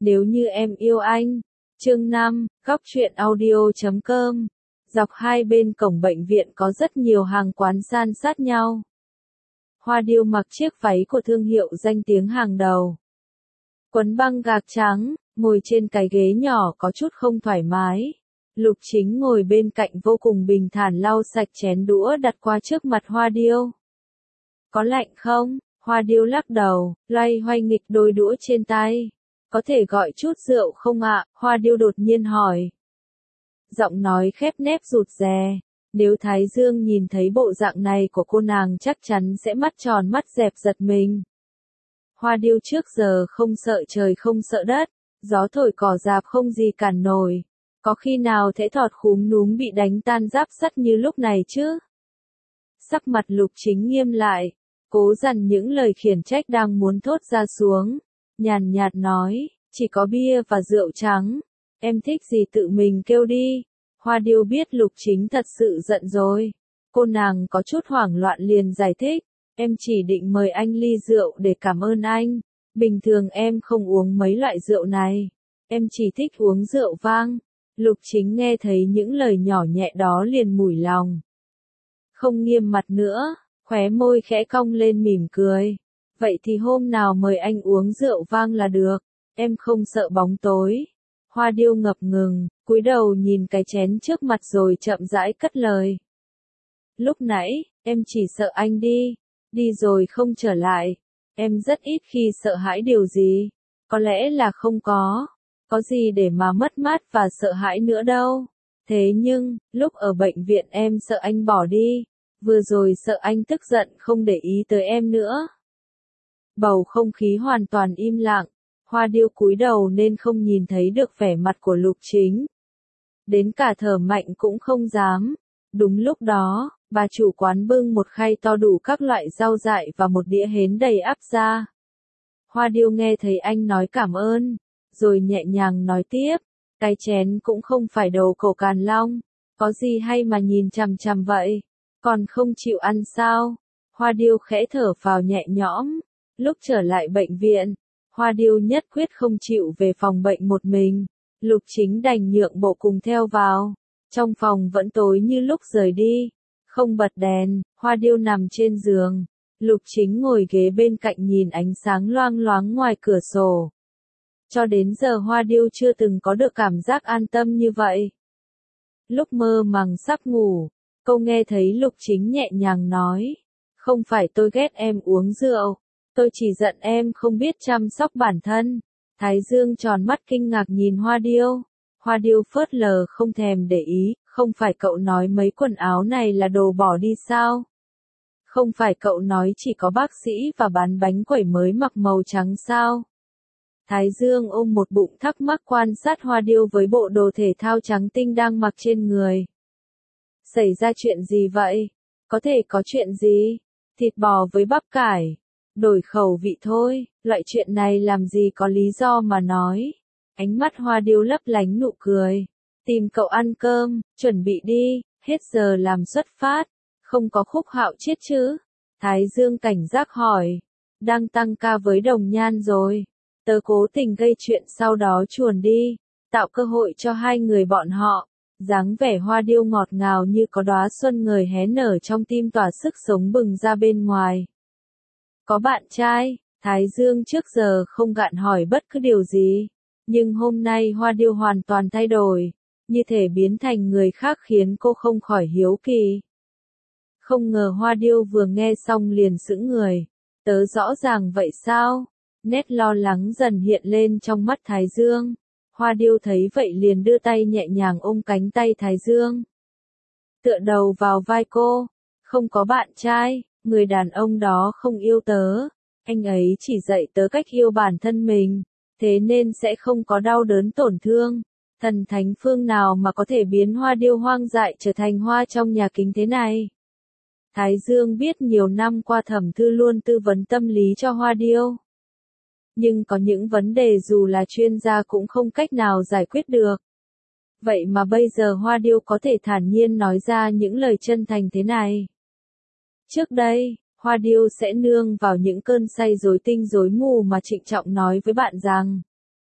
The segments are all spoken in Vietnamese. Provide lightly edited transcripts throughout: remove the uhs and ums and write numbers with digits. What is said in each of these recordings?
Nếu như em yêu anh. Chương 5, góc truyện audio.com. Dọc hai bên cổng bệnh viện có rất nhiều hàng quán san sát nhau. Hoa Điêu mặc chiếc váy của thương hiệu danh tiếng hàng đầu. Quấn băng gạc trắng, ngồi trên cái ghế nhỏ có chút không thoải mái. Lục Chính ngồi bên cạnh vô cùng bình thản lau sạch chén đũa đặt qua trước mặt Hoa Điêu. Có lạnh không? Hoa Điêu lắc đầu, loay hoay nghịch đôi đũa trên tay. Có thể gọi chút rượu không ạ? Hoa Điêu đột nhiên hỏi. Giọng nói khép nép rụt rè. Nếu Thái Dương nhìn thấy bộ dạng này của cô nàng chắc chắn sẽ mắt tròn mắt dẹp giật mình. Hoa Điêu trước giờ không sợ trời không sợ đất, gió thổi cỏ rạp không gì cản nổi. Có khi nào thẽ thọt khúm núm bị đánh tan giáp sắt như lúc này chứ? Sắc mặt Lục Chính nghiêm lại, cố dằn những lời khiển trách đang muốn thốt ra xuống. Nhàn nhạt nói, chỉ có bia và rượu trắng. Em thích gì tự mình kêu đi. Hoa Điêu biết Lục Chính thật sự giận rồi. Cô nàng có chút hoảng loạn liền giải thích. Em chỉ định mời anh ly rượu để cảm ơn anh. Bình thường em không uống mấy loại rượu này. Em chỉ thích uống rượu vang. Lục Chính nghe thấy những lời nhỏ nhẹ đó liền mủi lòng. Không nghiêm mặt nữa, khóe môi khẽ cong lên mỉm cười. Vậy thì hôm nào mời anh uống rượu vang là được. Em không sợ bóng tối. Hoa Điêu ngập ngừng, cúi đầu nhìn cái chén trước mặt rồi chậm rãi cất lời. Lúc nãy, em chỉ sợ anh đi rồi không trở lại. Em rất ít khi sợ hãi điều gì. Có lẽ là không có gì để mà mất mát và sợ hãi nữa đâu. Thế nhưng, lúc ở bệnh viện em sợ anh bỏ đi. Vừa rồi sợ anh tức giận không để ý tới em nữa. Bầu không khí hoàn toàn im lặng. Hoa Điêu cúi đầu nên không nhìn thấy được vẻ mặt của Lục Chính. Đến cả thở mạnh cũng không dám. Đúng lúc đó, bà chủ quán bưng một khay to đủ các loại rau dại và một đĩa hến đầy ắp ra. Hoa Điêu nghe thấy anh nói cảm ơn, rồi nhẹ nhàng nói tiếp, cái chén cũng không phải đầu cổ Càn Long, có gì hay mà nhìn chằm chằm vậy, còn không chịu ăn sao? Hoa Điêu khẽ thở phào nhẹ nhõm. Lúc trở lại bệnh viện, Hoa Điêu nhất quyết không chịu về phòng bệnh một mình. Lục Chính đành nhượng bộ cùng theo vào. Trong phòng vẫn tối như lúc rời đi. Không bật đèn, Hoa Điêu nằm trên giường. Lục Chính ngồi ghế bên cạnh nhìn ánh sáng loang loáng ngoài cửa sổ. Cho đến giờ Hoa Điêu chưa từng có được cảm giác an tâm như vậy. Lúc mơ màng sắp ngủ, cô nghe thấy Lục Chính nhẹ nhàng nói. Không phải tôi ghét em uống rượu. Tôi chỉ giận em không biết chăm sóc bản thân. Thái Dương tròn mắt kinh ngạc nhìn Hoa Điêu. Hoa Điêu phớt lờ không thèm để ý, không phải cậu nói mấy quần áo này là đồ bỏ đi sao? Không phải cậu nói chỉ có bác sĩ và bán bánh quẩy mới mặc màu trắng sao? Thái Dương ôm một bụng thắc mắc quan sát Hoa Điêu với bộ đồ thể thao trắng tinh đang mặc trên người. Xảy ra chuyện gì vậy? Có thể có chuyện gì? Thịt bò với bắp cải. Đổi khẩu vị thôi, loại chuyện này làm gì có lý do mà nói. Ánh mắt Hoa Điêu lấp lánh nụ cười. Tìm cậu ăn cơm, chuẩn bị đi, hết giờ làm xuất phát. Không có Khúc Hạo chết chứ? Thái Dương cảnh giác hỏi. Đang tăng ca với Đồng Nhan rồi. Tớ cố tình gây chuyện sau đó chuồn đi, tạo cơ hội cho hai người bọn họ. Dáng vẻ Hoa Điêu ngọt ngào như có đóa xuân ngời hé nở trong tim tỏa sức sống bừng ra bên ngoài. Có bạn trai, Thái Dương trước giờ không gạn hỏi bất cứ điều gì. Nhưng hôm nay Hoa Điêu hoàn toàn thay đổi, như thể biến thành người khác khiến cô không khỏi hiếu kỳ. Không ngờ Hoa Điêu vừa nghe xong liền sững người. Tớ rõ ràng vậy sao? Nét lo lắng dần hiện lên trong mắt Thái Dương. Hoa Điêu thấy vậy liền đưa tay nhẹ nhàng ôm cánh tay Thái Dương. Tựa đầu vào vai cô. Không có bạn trai, người đàn ông đó không yêu tớ. Anh ấy chỉ dạy tớ cách yêu bản thân mình. Thế nên sẽ không có đau đớn tổn thương. Thần thánh phương nào mà có thể biến Hoa Điêu hoang dại trở thành hoa trong nhà kính thế này? Thái Dương biết nhiều năm qua Thẩm Thư luôn tư vấn tâm lý cho Hoa Điêu. Nhưng có những vấn đề dù là chuyên gia cũng không cách nào giải quyết được. Vậy mà bây giờ Hoa Điêu có thể thản nhiên nói ra những lời chân thành thế này. Trước đây, Hoa Điêu sẽ nương vào những cơn say rối tinh rối mù mà trịnh trọng nói với bạn rằng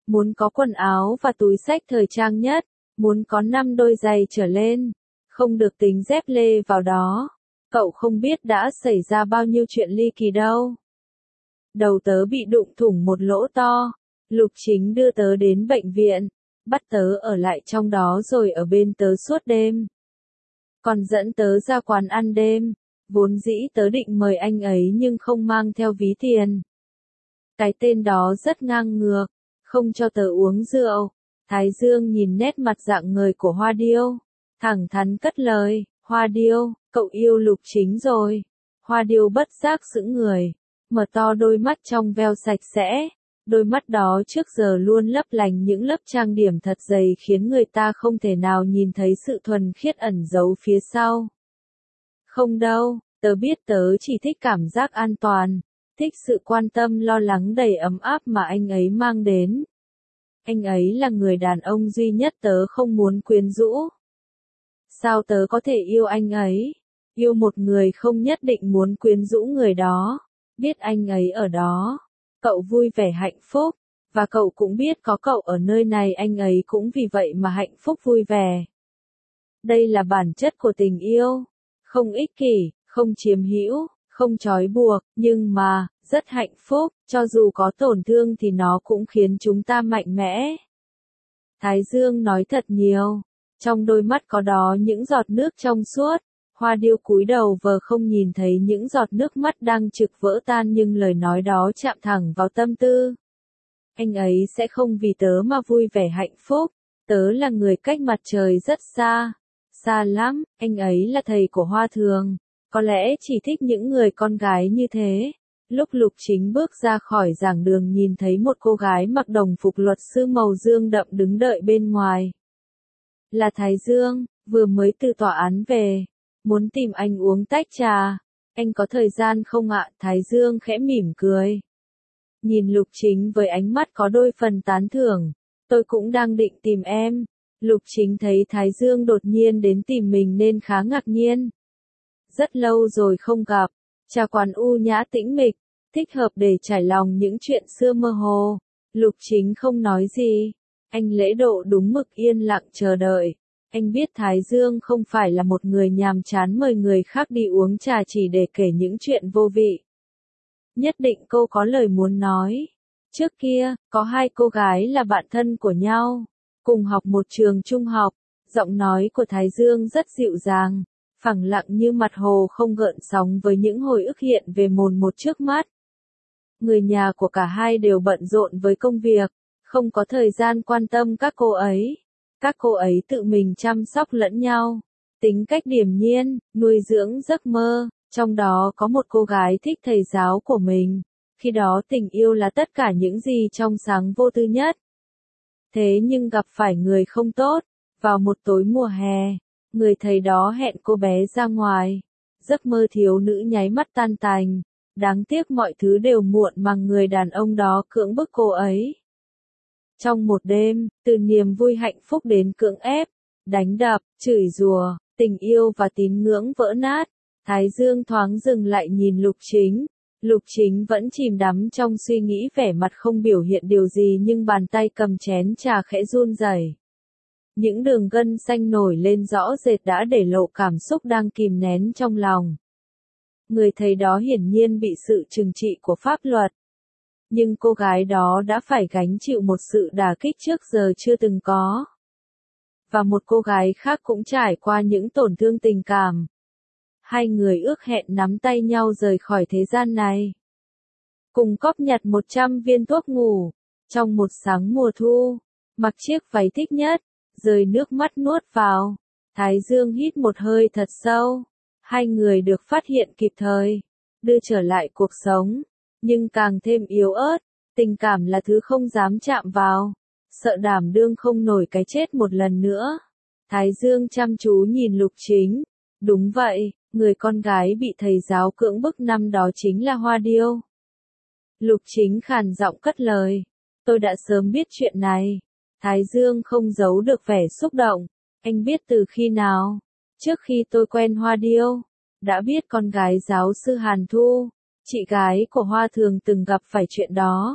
muốn có quần áo và túi xách thời trang nhất, muốn có 5 đôi giày trở lên, không được tính dép lê vào đó. Cậu không biết đã xảy ra bao nhiêu chuyện ly kỳ đâu. Đầu tớ bị đụng thủng một lỗ to, Lục Chính đưa tớ đến bệnh viện, bắt tớ ở lại trong đó rồi ở bên tớ suốt đêm. Còn dẫn tớ ra quán ăn đêm, vốn dĩ tớ định mời anh ấy nhưng không mang theo ví tiền. Cái tên đó rất ngang ngược, không cho tớ uống rượu. Thái Dương nhìn nét mặt rạng ngời của Hoa Điêu, thẳng thắn cất lời, Hoa Điêu, cậu yêu Lục Chính rồi. Hoa Điêu bất giác sững người, mở to đôi mắt trong veo sạch sẽ. Đôi mắt đó trước giờ luôn lấp lánh những lớp trang điểm thật dày khiến người ta không thể nào nhìn thấy sự thuần khiết ẩn giấu phía sau. Không đâu, tớ biết tớ chỉ thích cảm giác an toàn, thích sự quan tâm lo lắng đầy ấm áp mà anh ấy mang đến. Anh ấy là người đàn ông duy nhất tớ không muốn quyến rũ. Sao tớ có thể yêu anh ấy? Yêu một người không nhất định muốn quyến rũ người đó. Biết anh ấy ở đó, cậu vui vẻ hạnh phúc, và cậu cũng biết có cậu ở nơi này anh ấy cũng vì vậy mà hạnh phúc vui vẻ. Đây là bản chất của tình yêu, không ích kỷ, không chiếm hữu, không trói buộc, nhưng mà, rất hạnh phúc, cho dù có tổn thương thì nó cũng khiến chúng ta mạnh mẽ. Thái Dương nói thật nhiều, trong đôi mắt có đó những giọt nước trong suốt. Hoa Điêu cúi đầu vờ không nhìn thấy những giọt nước mắt đang trực vỡ tan nhưng lời nói đó chạm thẳng vào tâm tư. Anh ấy sẽ không vì tớ mà vui vẻ hạnh phúc, tớ là người cách mặt trời rất xa, xa lắm, anh ấy là thầy của Hoa Thường, có lẽ chỉ thích những người con gái như thế. Lúc Lục Chính bước ra khỏi giảng đường nhìn thấy một cô gái mặc đồng phục luật sư màu dương đậm đứng đợi bên ngoài. Là Thái Dương, vừa mới từ tòa án về. Muốn tìm anh uống tách trà. Anh có thời gian không ạ? Thái Dương khẽ mỉm cười. Nhìn Lục Chính với ánh mắt có đôi phần tán thưởng. Tôi cũng đang định tìm em. Lục Chính thấy Thái Dương đột nhiên đến tìm mình nên khá ngạc nhiên. Rất lâu rồi không gặp. Trà quán u nhã tĩnh mịch, thích hợp để trải lòng những chuyện xưa mơ hồ. Lục Chính không nói gì. Anh lễ độ đúng mực yên lặng chờ đợi. Anh biết Thái Dương không phải là một người nhàm chán mời người khác đi uống trà chỉ để kể những chuyện vô vị. Nhất định cô có lời muốn nói. Trước kia, có hai cô gái là bạn thân của nhau, cùng học một trường trung học. Giọng nói của Thái Dương rất dịu dàng, phẳng lặng như mặt hồ không gợn sóng với những hồi ức hiện về mồn một trước mắt. Người nhà của cả hai đều bận rộn với công việc, không có thời gian quan tâm các cô ấy. Các cô ấy tự mình chăm sóc lẫn nhau, tính cách điềm nhiên, nuôi dưỡng giấc mơ, trong đó có một cô gái thích thầy giáo của mình. Khi đó tình yêu là tất cả những gì trong sáng vô tư nhất. Thế nhưng gặp phải người không tốt, vào một tối mùa hè, người thầy đó hẹn cô bé ra ngoài. Giấc mơ thiếu nữ nháy mắt tan tành, đáng tiếc mọi thứ đều muộn màng người đàn ông đó cưỡng bức cô ấy. Trong một đêm, từ niềm vui hạnh phúc đến cưỡng ép, đánh đập, chửi rủa, tình yêu và tín ngưỡng vỡ nát, Thái Dương thoáng dừng lại nhìn Lục Chính. Lục Chính vẫn chìm đắm trong suy nghĩ vẻ mặt không biểu hiện điều gì nhưng bàn tay cầm chén trà khẽ run rẩy. Những đường gân xanh nổi lên rõ rệt đã để lộ cảm xúc đang kìm nén trong lòng. Người thầy đó hiển nhiên bị sự trừng trị của pháp luật. Nhưng cô gái đó đã phải gánh chịu một sự đả kích trước giờ chưa từng có. Và một cô gái khác cũng trải qua những tổn thương tình cảm. Hai người ước hẹn nắm tay nhau rời khỏi thế gian này. Cùng cóp nhặt 100 viên thuốc ngủ. Trong một sáng mùa thu, mặc chiếc váy thích nhất, rơi nước mắt nuốt vào. Thái Dương hít một hơi thật sâu. Hai người được phát hiện kịp thời, đưa trở lại cuộc sống. Nhưng càng thêm yếu ớt, tình cảm là thứ không dám chạm vào, sợ đảm đương không nổi cái chết một lần nữa. Thái Dương chăm chú nhìn Lục Chính. Đúng vậy, người con gái bị thầy giáo cưỡng bức năm đó chính là Hoa Điêu. Lục Chính khàn giọng cất lời. Tôi đã sớm biết chuyện này. Thái Dương không giấu được vẻ xúc động. Anh biết từ khi nào? Trước khi tôi quen Hoa Điêu, đã biết con gái giáo sư Hàn Thu, chị gái của Hoa Thường từng gặp phải chuyện đó.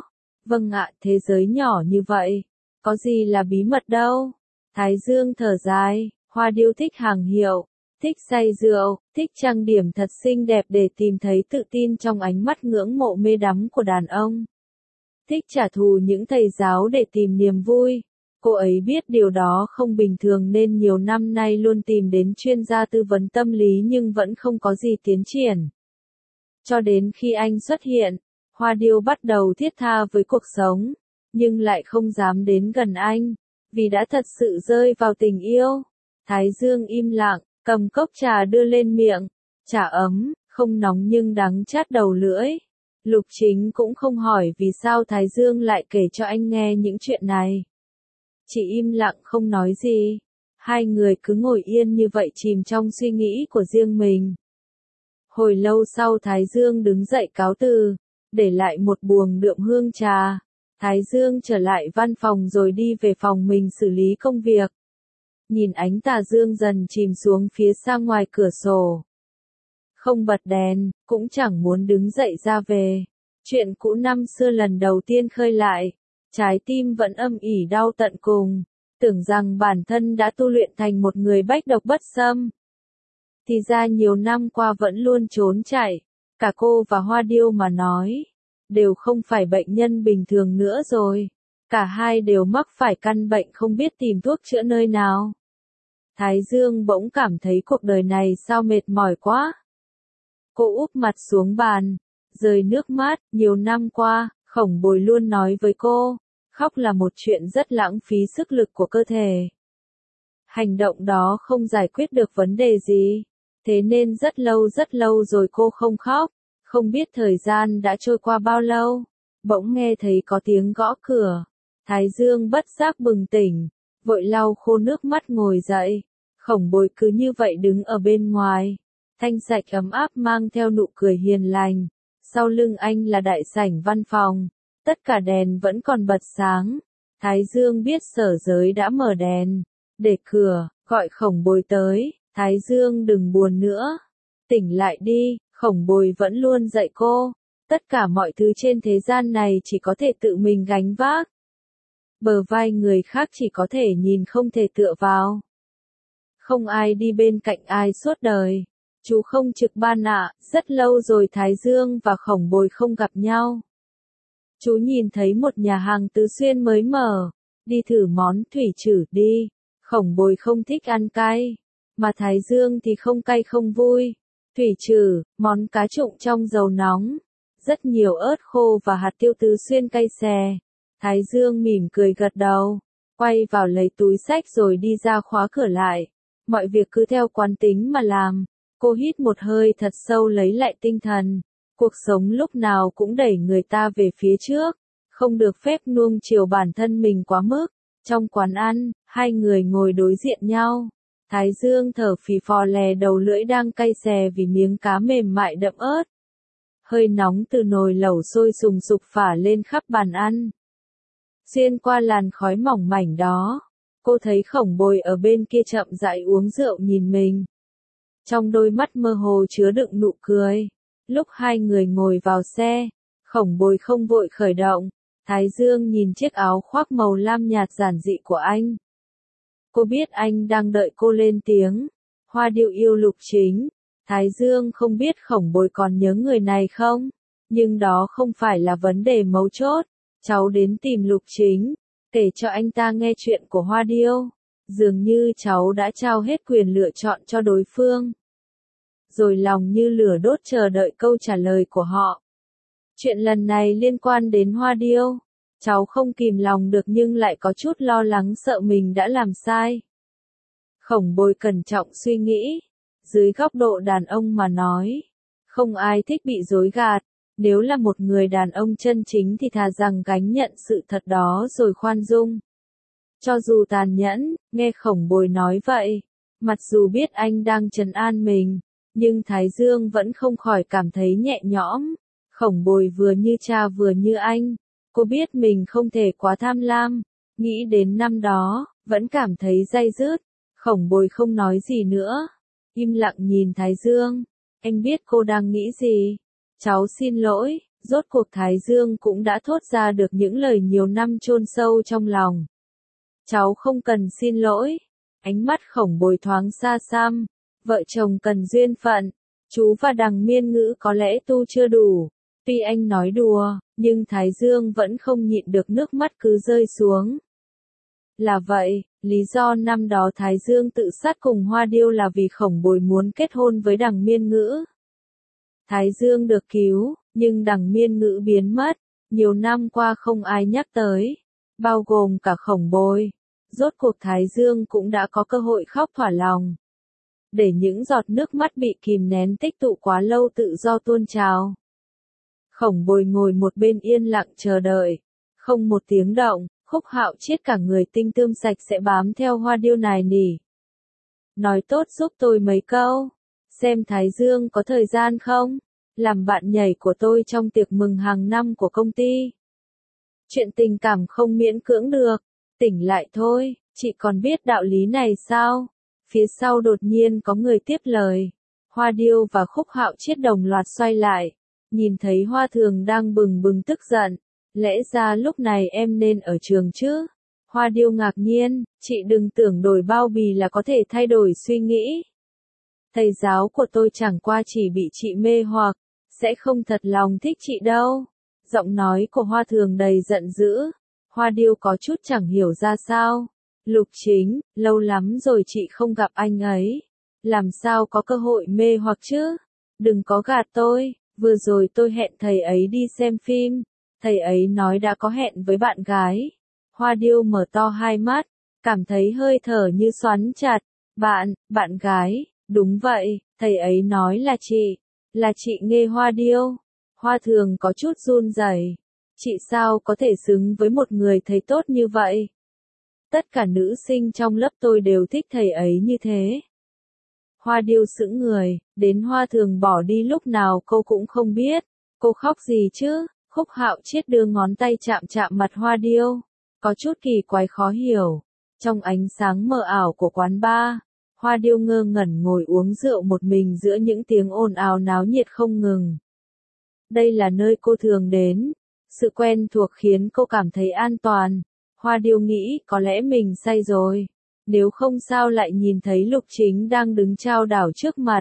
Vâng ạ, thế giới nhỏ như vậy, có gì là bí mật đâu. Thái Dương thở dài, Hoa Điêu thích hàng hiệu, thích say rượu, thích trang điểm thật xinh đẹp để tìm thấy tự tin trong ánh mắt ngưỡng mộ mê đắm của đàn ông. Thích trả thù những thầy giáo để tìm niềm vui. Cô ấy biết điều đó không bình thường nên nhiều năm nay luôn tìm đến chuyên gia tư vấn tâm lý nhưng vẫn không có gì tiến triển. Cho đến khi anh xuất hiện, Hoa Điêu bắt đầu thiết tha với cuộc sống, nhưng lại không dám đến gần anh, vì đã thật sự rơi vào tình yêu. Thái Dương im lặng, cầm cốc trà đưa lên miệng, trà ấm, không nóng nhưng đắng chát đầu lưỡi. Lục Chính cũng không hỏi vì sao Thái Dương lại kể cho anh nghe những chuyện này. Chỉ im lặng không nói gì. Hai người cứ ngồi yên như vậy chìm trong suy nghĩ của riêng mình. Hồi lâu sau Thái Dương đứng dậy cáo từ, để lại một buồng đượm hương trà. Thái Dương trở lại văn phòng rồi đi về phòng mình xử lý công việc. Nhìn ánh tà dương dần chìm xuống phía xa ngoài cửa sổ. Không bật đèn, cũng chẳng muốn đứng dậy ra về. Chuyện cũ năm xưa lần đầu tiên khơi lại. Trái tim vẫn âm ỉ đau tận cùng. Tưởng rằng bản thân đã tu luyện thành một người bách độc bất xâm. Thì ra nhiều năm qua vẫn luôn trốn chạy. Cả cô và Hoa Điêu mà nói. Đều không phải bệnh nhân bình thường nữa rồi. Cả hai đều mắc phải căn bệnh không biết tìm thuốc chữa nơi nào. Thái Dương bỗng cảm thấy cuộc đời này sao mệt mỏi quá. Cô úp mặt xuống bàn, rơi nước mắt. Nhiều năm qua, Khổng Bồi luôn nói với cô, khóc là một chuyện rất lãng phí sức lực của cơ thể. Hành động đó không giải quyết được vấn đề gì. Thế nên rất lâu rồi cô không khóc. Không biết thời gian đã trôi qua bao lâu. Bỗng nghe thấy có tiếng gõ cửa. Thái Dương bất giác bừng tỉnh, vội lau khô nước mắt ngồi dậy. Khổng Bồi cứ như vậy đứng ở bên ngoài. Thanh sạch ấm áp mang theo nụ cười hiền lành. Sau lưng anh là đại sảnh văn phòng. Tất cả đèn vẫn còn bật sáng. Thái Dương biết Sở Giới đã mở đèn. Để cửa, gọi Khổng Bồi tới. Thái Dương đừng buồn nữa. Tỉnh lại đi, Khổng Bồi vẫn luôn dạy cô. Tất cả mọi thứ trên thế gian này chỉ có thể tự mình gánh vác. Bờ vai người khác chỉ có thể nhìn không thể tựa vào. Không ai đi bên cạnh ai suốt đời. Chú không trực ban ạ, rất lâu rồi Thái Dương và Khổng Bồi không gặp nhau. Chú nhìn thấy một nhà hàng Tứ Xuyên mới mở, đi thử món thủy trử đi. Khổng Bồi không thích ăn cay, mà Thái Dương thì không cay không vui. Thủy trử, món cá trụng trong dầu nóng, rất nhiều ớt khô và hạt tiêu Tứ Xuyên cay xè. Thái Dương mỉm cười gật đầu, quay vào lấy túi xách rồi đi ra khóa cửa lại. Mọi việc cứ theo quán tính mà làm. Cô hít một hơi thật sâu lấy lại tinh thần. Cuộc sống lúc nào cũng đẩy người ta về phía trước. Không được phép nuông chiều bản thân mình quá mức. Trong quán ăn, hai người ngồi đối diện nhau. Thái Dương thở phì phò lè đầu lưỡi đang cay xè vì miếng cá mềm mại đậm ớt. Hơi nóng từ nồi lẩu sôi sùng sục phả lên khắp bàn ăn. Xuyên qua làn khói mỏng mảnh đó, cô thấy Khổng Bồi ở bên kia chậm rãi uống rượu nhìn mình. Trong đôi mắt mơ hồ chứa đựng nụ cười. Lúc hai người ngồi vào xe, Khổng Bồi không vội khởi động. Thái Dương nhìn chiếc áo khoác màu lam nhạt giản dị của anh. Cô biết anh đang đợi cô lên tiếng. Hoa Điêu yêu Lục Chính. Thái Dương không biết Khổng Bồi còn nhớ người này không? Nhưng đó không phải là vấn đề mấu chốt. Cháu đến tìm Lục Chính, kể cho anh ta nghe chuyện của Hoa Điêu. Dường như cháu đã trao hết quyền lựa chọn cho đối phương. Rồi lòng như lửa đốt chờ đợi câu trả lời của họ. Chuyện lần này liên quan đến Hoa Điêu. Cháu không kìm lòng được nhưng lại có chút lo lắng sợ mình đã làm sai. Khổng Bồi cẩn trọng suy nghĩ. Dưới góc độ đàn ông mà nói. Không ai thích bị dối gạt. Nếu là một người đàn ông chân chính thì thà rằng gánh nhận sự thật đó rồi khoan dung. Cho dù tàn nhẫn, nghe Khổng Bồi nói vậy. Mặc dù biết anh đang trấn an mình. Nhưng Thái Dương vẫn không khỏi cảm thấy nhẹ nhõm. Khổng Bồi vừa như cha vừa như anh. Cô biết mình không thể quá tham lam. Nghĩ đến năm đó, vẫn cảm thấy day dứt. Khổng Bồi không nói gì nữa. Im lặng nhìn Thái Dương. Anh biết cô đang nghĩ gì. Cháu xin lỗi, Rốt cuộc Thái Dương cũng đã thốt ra được những lời nhiều năm chôn sâu trong lòng. Cháu không cần xin lỗi. Ánh mắt Khổng Bồi thoáng xa xăm. Vợ chồng cần duyên phận. Chú và Đằng Miên Ngữ có lẽ tu chưa đủ. Tuy anh nói đùa, nhưng Thái Dương vẫn không nhịn được nước mắt cứ rơi xuống. Là vậy, lý do năm đó Thái Dương tự sát cùng Hoa Điêu là vì Khổng Bồi muốn kết hôn với Đằng Miên Ngữ. Thái Dương được cứu, nhưng Đằng Miên Ngữ biến mất. Nhiều năm qua không ai nhắc tới, bao gồm cả Khổng Bồi. Rốt cuộc Thái Dương cũng đã có cơ hội khóc thỏa lòng. Để những giọt nước mắt bị kìm nén tích tụ quá lâu tự do tuôn trào. Khổng Bồi ngồi một bên yên lặng chờ đợi. Không một tiếng động, Khúc Hạo Chiết cả người tinh tươm sạch sẽ bám theo Hoa Điêu nài nỉ. Nói tốt giúp tôi mấy câu. Xem Thái Dương có thời gian không? Làm bạn nhảy của tôi trong tiệc mừng hàng năm của công ty. Chuyện tình cảm không miễn cưỡng được. Tỉnh lại thôi, chị còn biết đạo lý này sao? Phía sau đột nhiên có người tiếp lời. Hoa Điêu và Khúc Hạo Chiết đồng loạt xoay lại. Nhìn thấy Hoa Thường đang bừng bừng tức giận. Lẽ ra lúc này em nên ở trường chứ? Hoa Điêu ngạc nhiên, chị đừng tưởng đổi bao bì là có thể thay đổi suy nghĩ. Thầy giáo của tôi chẳng qua chỉ bị chị mê hoặc, sẽ không thật lòng thích chị đâu. Giọng nói của Hoa Thường đầy giận dữ. Hoa Điêu có chút chẳng hiểu ra sao. Lục Chính, lâu lắm rồi chị không gặp anh ấy. Làm sao có cơ hội mê hoặc chứ? Đừng có gạt tôi, vừa rồi tôi hẹn thầy ấy đi xem phim. Thầy ấy nói đã có hẹn với bạn gái. Hoa Điêu mở to hai mắt, cảm thấy hơi thở như xoắn chặt. Bạn gái, đúng vậy, thầy ấy nói là chị Nghê Hoa Điêu. Hoa Thường có chút run rẩy. Chị sao có thể xứng với một người thầy tốt như vậy? Tất cả nữ sinh trong lớp tôi đều thích thầy ấy như thế. Hoa Điêu sững người, đến Hoa Thường bỏ đi lúc nào cô cũng không biết. Cô khóc gì chứ? Khúc Hạo Chiết đưa ngón tay chạm chạm mặt Hoa Điêu. Có chút kỳ quái khó hiểu. Trong ánh sáng mờ ảo của quán bar, Hoa Điêu ngơ ngẩn ngồi uống rượu một mình giữa những tiếng ồn ào náo nhiệt không ngừng. Đây là nơi cô thường đến. Sự quen thuộc khiến cô cảm thấy an toàn. Hoa Điêu nghĩ có lẽ mình say rồi. Nếu không sao lại nhìn thấy Lục Chính đang đứng chao đảo trước mặt.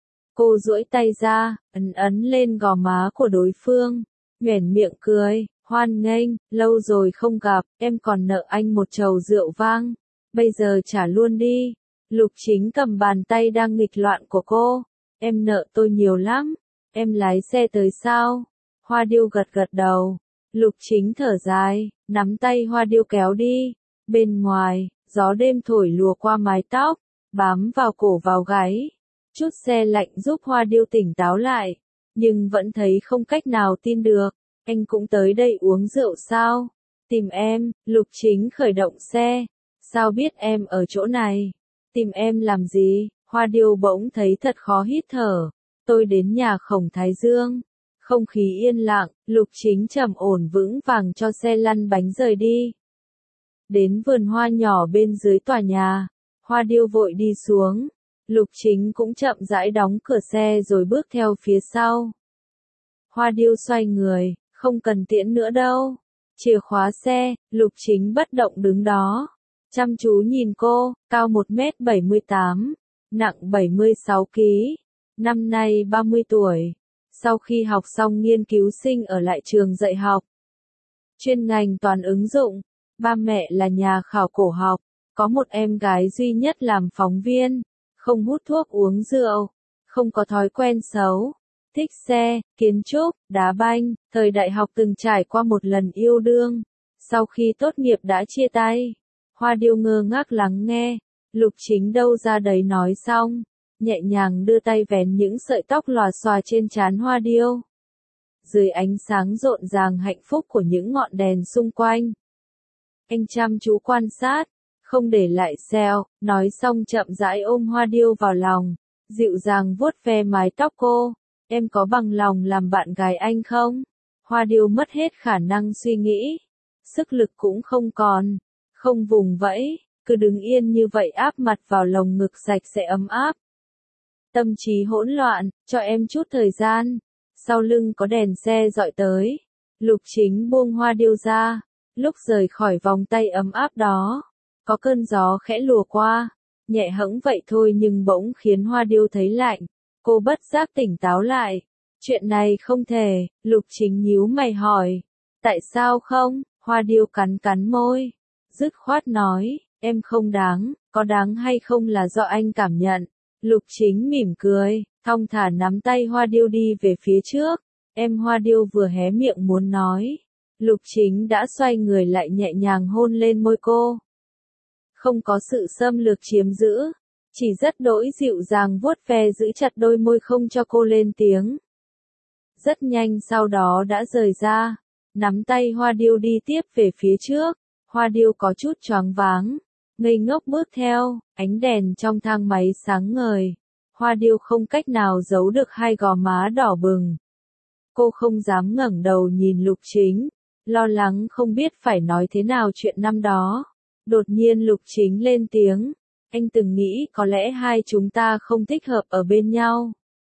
Cô duỗi tay ra, ấn lên gò má của đối phương. Nhoẻn miệng cười, hoan nghênh, lâu rồi không gặp, em còn nợ anh một chầu rượu vang. Bây giờ trả luôn đi. Lục Chính cầm bàn tay đang nghịch loạn của cô. Em nợ tôi nhiều lắm. Em lái xe tới sao? Hoa Điêu gật gật đầu. Lục Chính thở dài, nắm tay Hoa Điêu kéo đi. Bên ngoài, gió đêm thổi lùa qua mái tóc, bám vào cổ vào gáy. Chút xe lạnh giúp Hoa Điêu tỉnh táo lại, nhưng vẫn thấy không cách nào tin được. Anh cũng tới đây uống rượu sao? Tìm em, Lục Chính khởi động xe. Sao biết em ở chỗ này? Tìm em làm gì? Hoa Điêu bỗng thấy thật khó hít thở. Tôi đến nhà Khổng Thái Dương. Không khí yên lặng, Lục Chính trầm ổn vững vàng cho xe lăn bánh rời đi. Đến vườn hoa nhỏ bên dưới tòa nhà, Hoa Điêu vội đi xuống. Lục Chính cũng chậm rãi đóng cửa xe rồi bước theo phía sau. Hoa Điêu xoay người, không cần tiễn nữa đâu. Chìa khóa xe, Lục Chính bất động đứng đó. Chăm chú nhìn cô, cao 1m78, nặng 76 kg. Năm nay 30 tuổi. Sau khi học xong nghiên cứu sinh ở lại trường dạy học. Chuyên ngành toán ứng dụng. Ba mẹ là nhà khảo cổ học. Có một em gái duy nhất làm phóng viên. Không hút thuốc uống rượu. Không có thói quen xấu. Thích xe, kiến trúc, đá banh. Thời đại học từng trải qua một lần yêu đương. Sau khi tốt nghiệp đã chia tay. Hoa Điêu ngơ ngác lắng nghe. Lục Chính đâu ra đấy nói xong. Nhẹ nhàng đưa tay vén những sợi tóc lòa xòa trên trán Hoa Điêu. Dưới ánh sáng rộn ràng hạnh phúc của những ngọn đèn xung quanh. Anh chăm chú quan sát, không để lại sẹo, nói xong chậm rãi ôm Hoa Điêu vào lòng, dịu dàng vuốt ve mái tóc cô. Em có bằng lòng làm bạn gái anh không? Hoa Điêu mất hết khả năng suy nghĩ. Sức lực cũng không còn. Không vùng vẫy, cứ đứng yên như vậy áp mặt vào lồng ngực sạch sẽ ấm áp. Tâm trí hỗn loạn, cho em chút thời gian. Sau lưng có đèn xe dọi tới. Lục Chính buông Hoa Điêu ra. Lúc rời khỏi vòng tay ấm áp đó, có cơn gió khẽ lùa qua, nhẹ hẫng vậy thôi nhưng bỗng khiến Hoa Điêu thấy lạnh. Cô bất giác tỉnh táo lại. Chuyện này không thể, Lục Chính nhíu mày hỏi. Tại sao không? Hoa Điêu cắn cắn môi. Dứt khoát nói, em không đáng, có đáng hay không là do anh cảm nhận. Lục Chính mỉm cười, thong thả nắm tay Hoa Điêu đi về phía trước. Em Hoa Điêu vừa hé miệng muốn nói. Lục Chính đã xoay người lại nhẹ nhàng hôn lên môi cô. Không có sự xâm lược chiếm giữ, chỉ rất đỗi dịu dàng vuốt ve giữ chặt đôi môi không cho cô lên tiếng. Rất nhanh sau đó đã rời ra, nắm tay Hoa Điêu đi tiếp về phía trước. Hoa Điêu có chút choáng váng, ngây ngốc bước theo, ánh đèn trong thang máy sáng ngời. Hoa Điêu không cách nào giấu được hai gò má đỏ bừng. Cô không dám ngẩng đầu nhìn Lục Chính, lo lắng không biết phải nói thế nào chuyện năm đó. Đột nhiên Lục Chính lên tiếng, anh từng nghĩ có lẽ hai chúng ta không thích hợp ở bên nhau,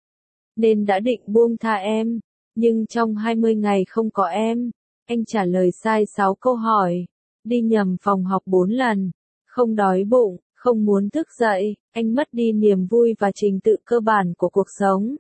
nên đã định buông tha em, nhưng trong 20 ngày không có em, anh trả lời sai 6 câu hỏi, đi nhầm phòng học 4 lần, không đói bụng, không muốn thức dậy, anh mất đi niềm vui và trình tự cơ bản của cuộc sống.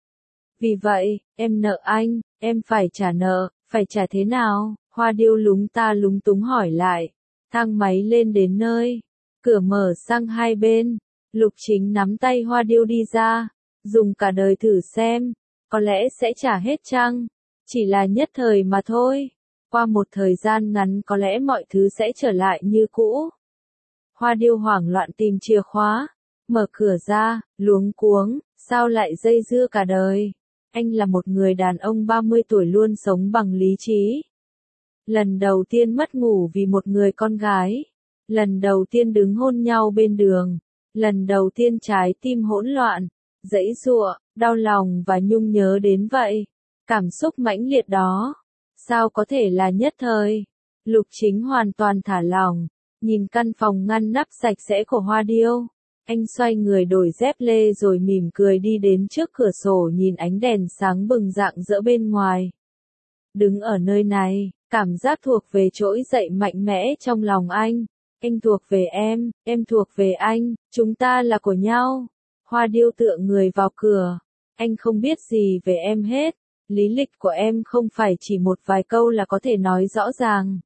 Vì vậy, em nợ anh, em phải trả nợ, phải trả thế nào? Hoa Điêu lúng ta lúng túng hỏi lại. Thang máy lên đến nơi, cửa mở sang hai bên, Lục Chính nắm tay Hoa Điêu đi ra, dùng cả đời thử xem, có lẽ sẽ trả hết chăng? Chỉ là nhất thời mà thôi, qua một thời gian ngắn có lẽ mọi thứ sẽ trở lại như cũ. Hoa Điêu hoảng loạn tìm chìa khóa, mở cửa ra, luống cuống, sao lại dây dưa cả đời? Anh là một người đàn ông 30 tuổi luôn sống bằng lý trí. Lần đầu tiên mất ngủ vì một người con gái. Lần đầu tiên đứng hôn nhau bên đường. Lần đầu tiên trái tim hỗn loạn, giãy giụa, đau lòng và nhung nhớ đến vậy. Cảm xúc mãnh liệt đó, sao có thể là nhất thời? Lục Chính hoàn toàn thả lỏng, nhìn căn phòng ngăn nắp sạch sẽ của Hoa Điêu. Anh xoay người đổi dép lê rồi mỉm cười đi đến trước cửa sổ nhìn ánh đèn sáng bừng rạng rỡ bên ngoài. Đứng ở nơi này, cảm giác thuộc về trỗi dậy mạnh mẽ trong lòng anh. Anh thuộc về em thuộc về anh, chúng ta là của nhau. Hoa Điêu tựa người vào cửa. Anh không biết gì về em hết. Lý lịch của em không phải chỉ một vài câu là có thể nói rõ ràng.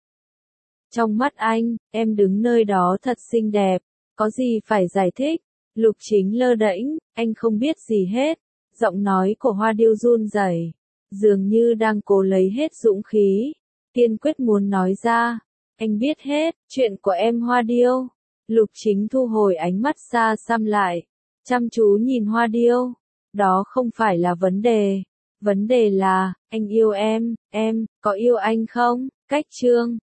Trong mắt anh, em đứng nơi đó thật xinh đẹp. Có gì phải giải thích? Lục Chính lơ đễnh, anh không biết gì hết. Giọng nói của Hoa Điêu run rẩy, dường như đang cố lấy hết dũng khí, kiên quyết muốn nói ra. Anh biết hết, chuyện của em Hoa Điêu. Lục Chính thu hồi ánh mắt xa xăm lại, chăm chú nhìn Hoa Điêu. Đó không phải là vấn đề. Vấn đề là, anh yêu em, có yêu anh không? Cách chương